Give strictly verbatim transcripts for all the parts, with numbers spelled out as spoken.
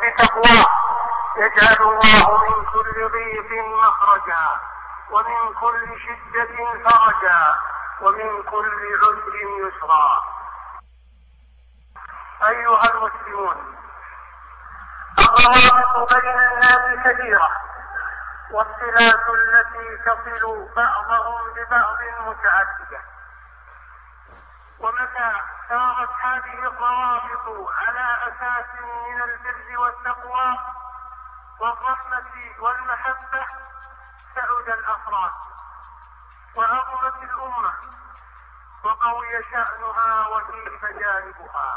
بتقواه يجعل الله من كل ضيق مخرجا ومن كل شدة فرجا ومن كل عسر يسرا. أيها المسلمون، الروابط بين الناس كثيرة، والصلات التي تصل بعضهم ببعض متعددة، ومتى سارت هذه الروابط على أساس من البر والتقوى والرحمة والمحبة سعد الأفراد وعظمت الأمة وقوي شأنها وكيف جانبها.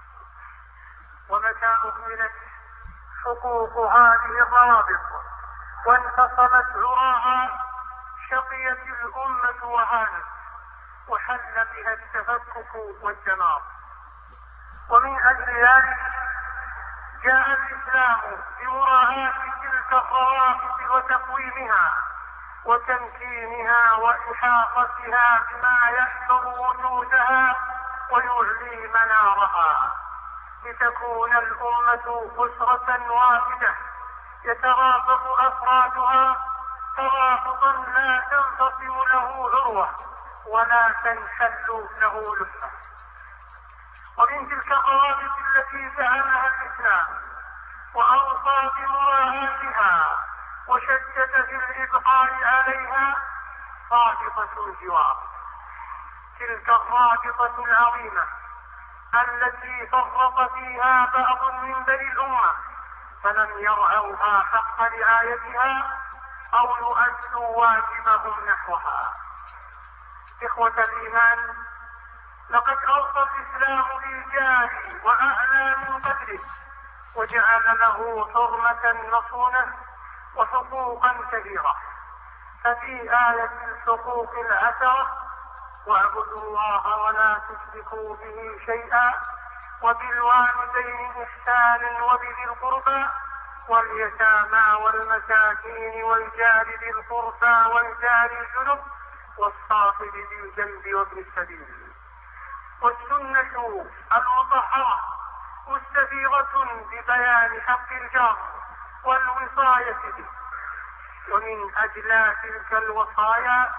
ومتى أهملت حقوق هذه الروابط وانفصلت عراها شقيت الأمة وهانت وحل بها التفكك والدمار. ومن أجل ذلك جاء الإسلام بمراعاة تلك الروابط وتقويمها وتمكينها وإحاطتها بما يحفظ وجودها ويعلي منارها، لتكون الأمة أسرة واحدة يترابط أفرادها ترابطا لا تنفصم له عروة ولا تنحل له لحة. ومن تلك الروابط التي زعمها الإسلام وأوصى بمراعاتها وشدد في الإبقاء عليها رابطة الجوار، تلك الرابطة العظيمة التي فرط فيها بعض من بني الأمة فلم يرعوها حق رعايتها أو يؤدوا واجبهم نحوها. إخوة الإيمان، لقد أوصى الإسلام بالجار وأعلى من قدره وجعل له حرمة مصونة وحقوقا كثيرة. ففي آية الحقوق العشرة: واعبدوا الله ولا تشركوا به شيئا وبالوالدين إحسانا وبذي القربى واليتامى والمساكين والجار ذي القربى والجار الجنب والصاحب بالجنب وابن السبيل. والسنة المطهرة مستفيضة ببيان حق الجار والوصاية به. ومن أجل تلك الوصايا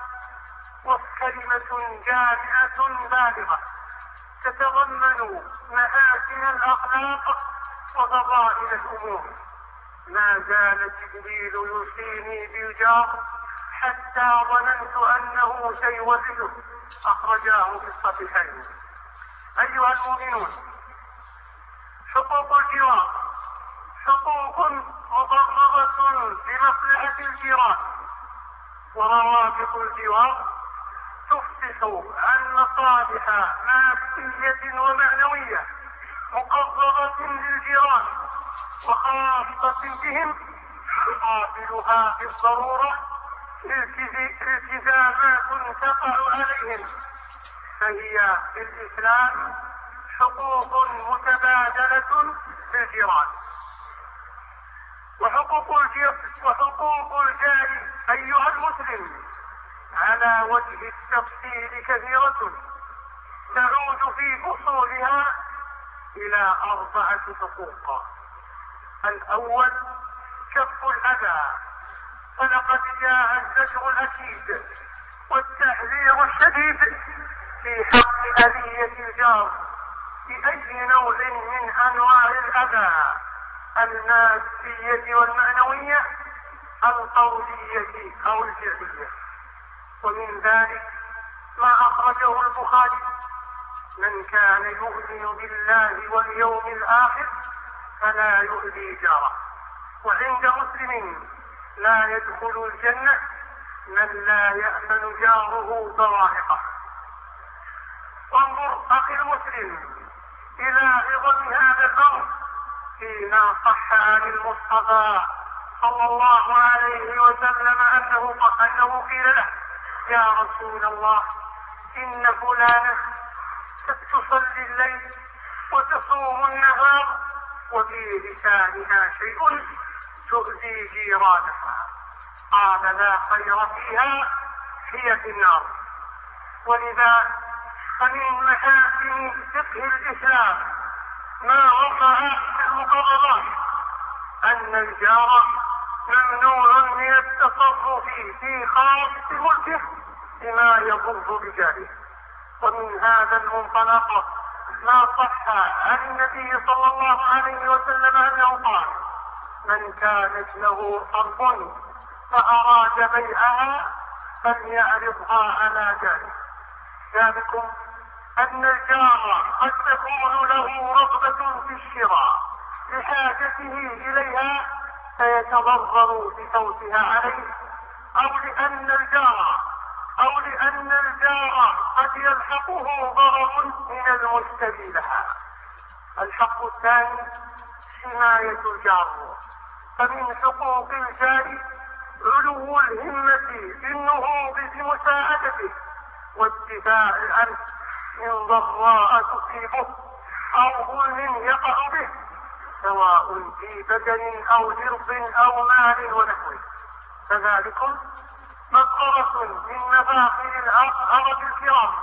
وكلمة جامعة بالغة تتضمن محاسن الأخلاق وفضائل الأمور. ما زال جبريل يوصيني بالجار حتى ظننت أنه سيورثه، أخرجاه في الصحيحين. أيها المؤمنون، حقوق الجوار حقوق مضربة بمصلحة الجيران، وروابط الجوار تفتح عن مصالح مادية ومعنوية مقررة للجيران وخاصة بهم، تقابلها بالضرورة التزامات تقع عليهم. فهي في الإسلام حقوق متبادلة للجيران. وحقوق الجار وحقوق الجار أيها المسلم على وجه التفصيل كثيرة، تعود في أصولها إلى أربعة حقوق. الأول كف الأذى، فلقد جاء الزجر الأكيد والتحذير الشديد في حق أذية الجار بأي نوع من أنواع الأذى المادية والمعنوية القولية أو الفعلية. ومن ذلك ما أخرجه البخاري: من كان يؤمن بالله واليوم الآخر فلا يؤذي جاره. وعند مسلم: لا يدخل الجنة من لا يأمن جاره بوائقه. وانظر أخي المسلم إلى عظم هذا الأمر فيما صح عن المصطفى صلى الله عليه وسلم أنه أنه قيل له: يا رسول الله، إن فلانة تصلي الليل وتصوم النهار وفي لسانها شيء تؤذي جيرانها. قال: لا خير فيها، هي في النار. ولذا فمن محاسن فقه الإسلام ما وقع في المقررات أن الجار ممنوع من التصرف في خاص ملكه بما يضر بجاره. ومن هذا المنطلق ما صح عن النبي صلى الله عليه وسلم أنه قال: من كانت له أرض فأراد بيعها فليعرضها على جاره. ذلكم أن الجار قد تكون له رغبة في الشراء لحاجته إليها فيتضرر بفوتها عليه، أو لأن الجار أو لأن الجار قد يلحقه ضرر من المشتري لها. الحق الثاني حماية الجار، فمن حقوق الجار علو الهمة بالنهوض بمساعدته والدفاع عنه من ضراء تصيبه أو ظلم يقع به، سواء في بدن أو عرض أو مال ونحوه. فذلكم مقرة من مفاخر العرب الكرام،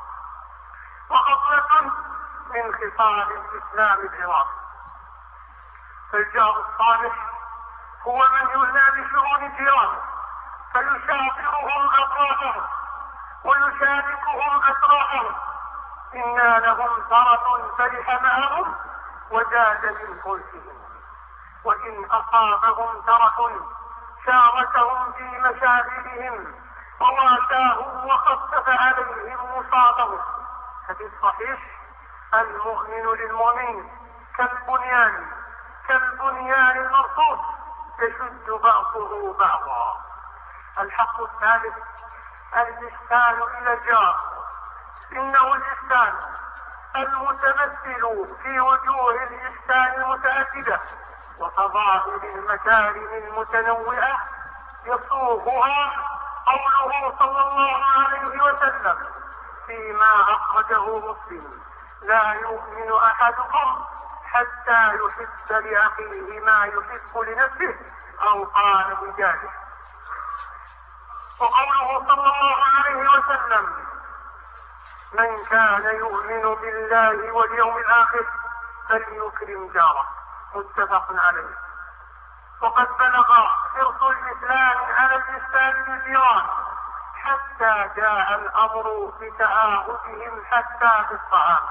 وخصلة من خصال الإسلام العراقي. فالجار الصالح هو من يولى بشؤون الجيران فيشاطرهم أطرافهم ويشاركهم أسرارهم، إن لهم ثرة فرح معهم وزاد من فلكهم، وإن أصابهم ترح شاركهم في مشاغلهم وواساهم وخفف عليهم مصابهم. ففي الصحيح: المؤمن للمؤمن كالبنيان كالبنيان المرصوص يشد بعضه بعضا. الحق الثالث الإحسان إلى الجار. إنه الإحسان المتمثل في وجوه الإحسان المتعددة وفضائل المكارم المتنوعة يصوغها قوله صلى الله عليه وسلم فيما أخرجه مسلم: لا يؤمن أحدكم حتى يحب لأخيه ما يحب لنفسه، أو قال بجاهه. وقوله صلى الله عليه وسلم: من كان يؤمن بالله واليوم الآخر فليكرم جاره، متفق عليه. وقد بلغ حرص الإسلام على الإحسان بالجيران حتى جاء الأمر بتعاهدهم حتى في الطعام.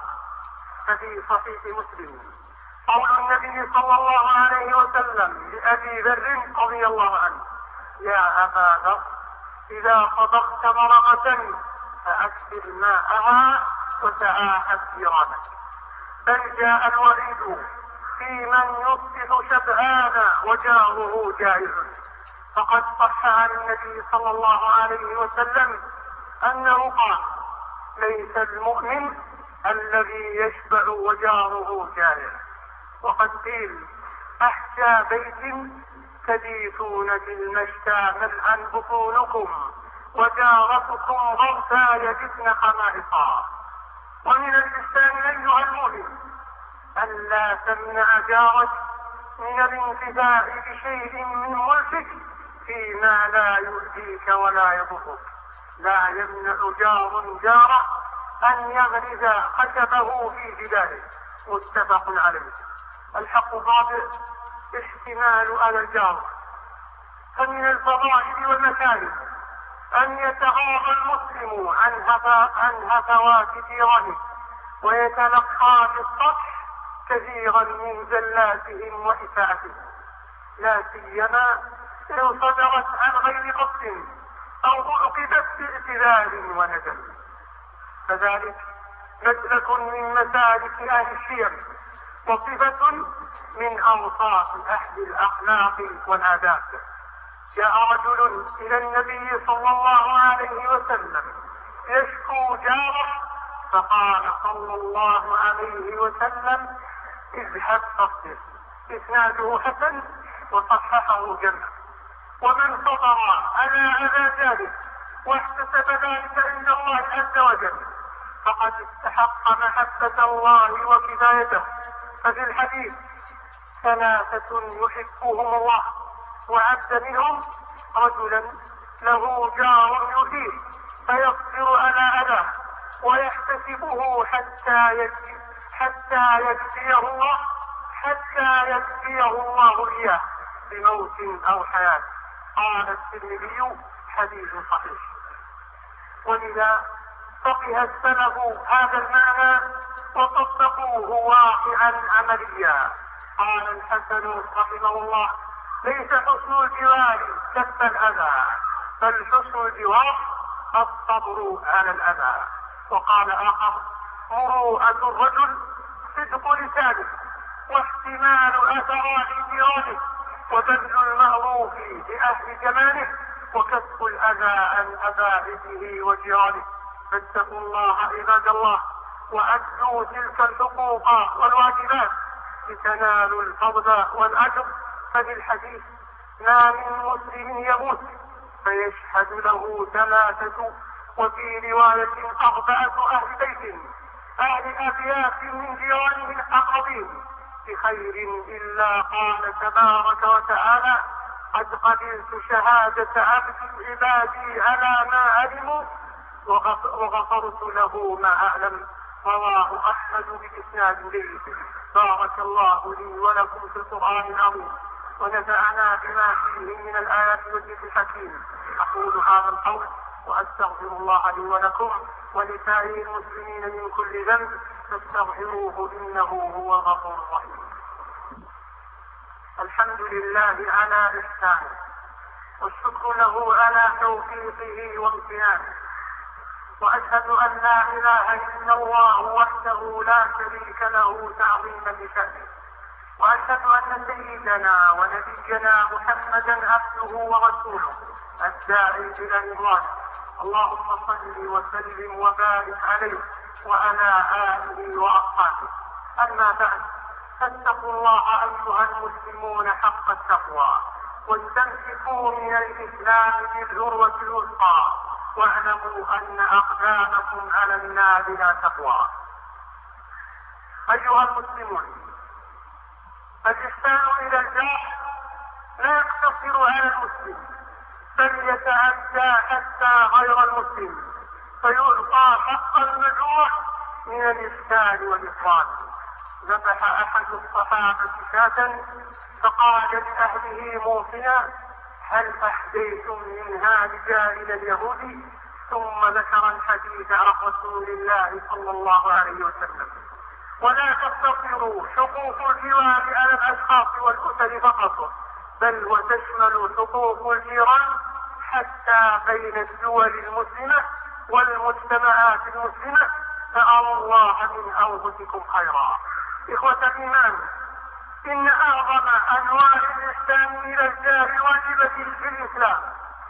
ففي صحيح مسلم قول النبي صلى الله عليه وسلم لأبي ذر رضي الله عنه: يا أبا ذر، إذا طبخت مرقة فأكثر ماءها وتعاهد جيرانك. بل جاء الوعيد في من يصبح شبعان وجاره جائع. فقد صح عن النبي صلى الله عليه وسلم أنه قال: ليس المؤمن الذي يشبع وجاره جائع. وقد قيل: أحشى بيت تبيتون في المشتى ملءا بطونكم وجارتكم غرفا يجدن خمائصا. ومن الإحسان أيها المؤمن ألا تمنع جارك من الانتفاع بشيء من ملكك فيما لا يؤذيك ولا يضرك. لا يمنع جار جاره أن يغرز خشبه في جداره، متفق عليه. الحق الرابع احتمال على الجار. فمن الفضائل والمكارم أن يتغاضى المسلم عن عن هفوات جيرانه ويتلقى بالسطح كثيرا من زلاتهم وإساءتهم، لا سيما إن صدرت عن غير قصد أو عقبت باعتذار وندم. فذلك مسلك من مسالك أهل الشيم وصفة من أوصاف أهل الأخلاق والآداب. جاء رجل إلى النبي صلى الله عليه وسلم يشكو جاره، فقال صلى الله عليه وسلم: اذهب فاصبر. إسناده حسن وصححه جمع. ومن صبر على أذى جاره واحتسب ذلك عند الله عز وجل فقد استحق محبة الله وكفايته. ففي الحديث: ثلاثة يحبهم الله، وعد منهم رجلا له جار يؤذيه فيصبر على أذاه ويحتسبه حتى يجزي حتى يجزيه الله حتى يكفيه الله إياه بموت أو حياة. قال الترمذي حديث صحيح. ولذا فقه السلف هذا المعنى وطبقوه واقعا عمليا. قال الحسن رحمه الله: ليس حسن الجوار كف الأذى، بل حسن الجوار الصبر على الأذى. وقال آخر: مروءة الرجل صدق لسانه، واحتمال أثرات جيرانه، وبذل المعروف لأهل جماله، وكف الأذى عن أبائه وجيرانه. فاتقوا الله عباد الله، وأدوا تلك الحقوق والواجبات لتنالوا الفضل والأجر. ففي الحديث: ما من مسلم يموت فيشهد له ثلاثة، وفي رواية أربعة أهل بيت أهل أبيات من جيرانه الأقربين بخير، إلا قال تبارك وتعالى: قد قبلت شهادة عبد عبادي على ما علموا وغفرت له ما أعلم. رواه أحمد بإسناد جيد. بارك الله لي ولكم في القرآن العظيم، ونفعنا بما فيه من الآيات والذكر الحكيم. أقول هذا القول وأستغفر الله لي ولكم ولسائر المسلمين من كل ذنب، فاستغفروه إنه هو الغفور الرحيم. الحمد لله على إحسانه، والشكر له على توفيقه وامتنانه، وأشهد أن لا إله إلا الله وحده لا شريك له تعظيما لشأنه، وأشهد أن سيدنا ونبينا محمدا عبده ورسوله الداعي إلى رضوانه. اللهم صل وسلم وبارك عليه وعلى آله وأصحابه. أما بعد، فاتقوا الله أيها المسلمون حق التقوى، واستمسكوا من الإسلام بالعروة الوثقى، واعلموا أن أقدامكم على النار لا تقوى. أيها المسلمون، الإحسان إلى الجار لا يقتصر على المسلم، بل يتعدى حتى غير المسلم، فيعطى حق المجوع من الإحسان والإكرام. ذبح أحد الصحابة شاة فقال لأهله موصيا: هل أحديتم منها رجال اليهود؟ ثم ذكر الحديث عن رسول الله صلى الله عليه وسلم. ولا تقتصروا حقوق الجيران على الأشخاص والأسر فقط، بل وتشمل حقوق الجيران حتى بين الدول المسلمة والمجتمعات المسلمة. فأروا الله من أنفسكم خيرا. إخوة الإيمان، إن أعظم أنواع الإحسان إلى الجار الواجبة في الإسلام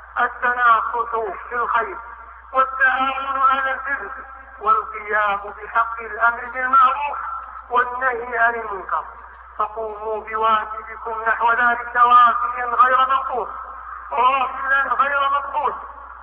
التناصح في الخير، والتعاون على البر، والقيام بحق الأمر بالمعروف والنهي عن المنكر. فقوموا بواجبكم نحو ذلك وافيا غير منقوص، وواصلا غير مضبوط.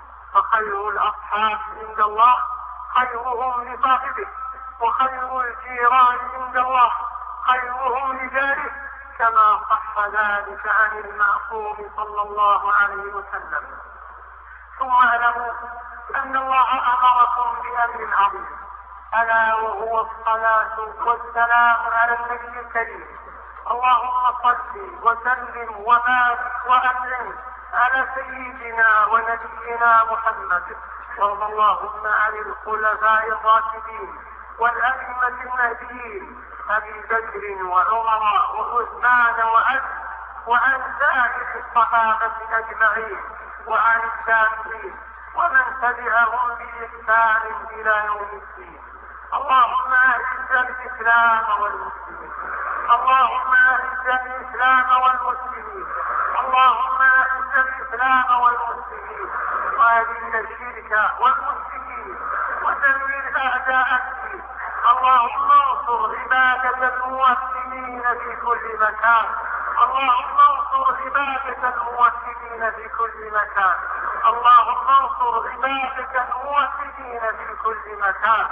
فخير الأصحاب عند الله خيرهم لصاحبه، وخير الجيران عند الله خيرهم لجاره، كما صح ذلك عن المعصوم صلى الله عليه وسلم. ثم اعلموا أن الله أمركم بأمر عظيم، ألا وهو الصلاة والسلام على النبي الكريم. اللهم صل وسلم وبارك وأنعم على سيدنا ونبينا محمد. وارض اللهم عن الخلفاء الراشدين والأئمة المهديين أبي بكر وعمر وعثمان وعلي، وعن سائر الصحابة أجمعين، وعن التابعين ومن تبعهم بإحسان إلى يوم الدين. اللهم أعز الإسلام والمسلمين، اللهم أعز الإسلام والمسلمين، اللهم أعز الإسلام والمسلمين، وأذل الشرك والمشركين، ودمر أعداء الدين. اللهم انصر عبادك الموحدين في كل مكان، اللهم انصر عبادك الموحدين في كل مكان، اللهم انصر عبادك الموحدين في كل مكان.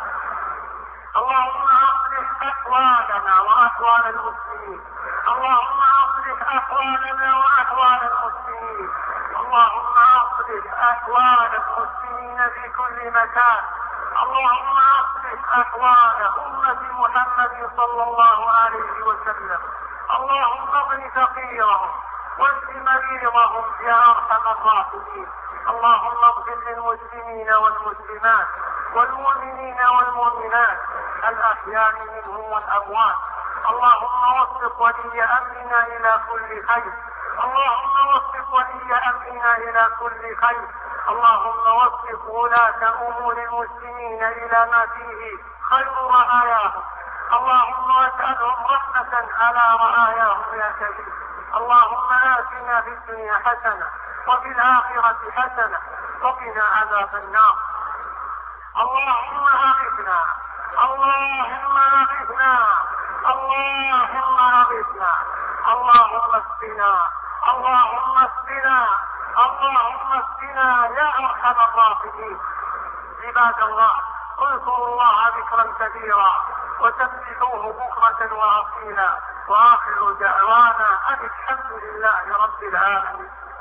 اللهم اصلح احوالنا واحوال المسلمين، اللهم اصلح احوالنا واحوال المسلمين، اللهم اصلح احوال المسلمين في كل مكان. اللهم اصلح احوال امة محمد صلى الله عليه وسلم، اللهم اغن فقيرهم واشف مريضهم يا ارحم الراحمين. اللهم اغفر للمسلمين والمسلمات والمؤمنين والمؤمنات الأحياء منهم والأموات. اللهم وفق ولي أمرنا إلى كل خير. اللهم وفق ولي أمرنا إلى كل خير. اللهم وفق ولاة أمور المسلمين إلى ما فيه خير رعاياهم. اللهم اسألهم رحمة على رعاياهم يا كريم. اللهم آتنا في الدنيا حسنة وفي الآخرة حسنة وقنا عذاب النار. اللهم أغثنا اللهم أغثنا اللهم أغثنا اللهم اسقنا اللهم اسقنا اللهم اسقنا يا أرحم الراحمين. عباد الله، اذكروا الله ذكرا كثيرا وسبحوه بكرة وأصيلا، وآخر دعوانا أن الحمد لله رب العالمين.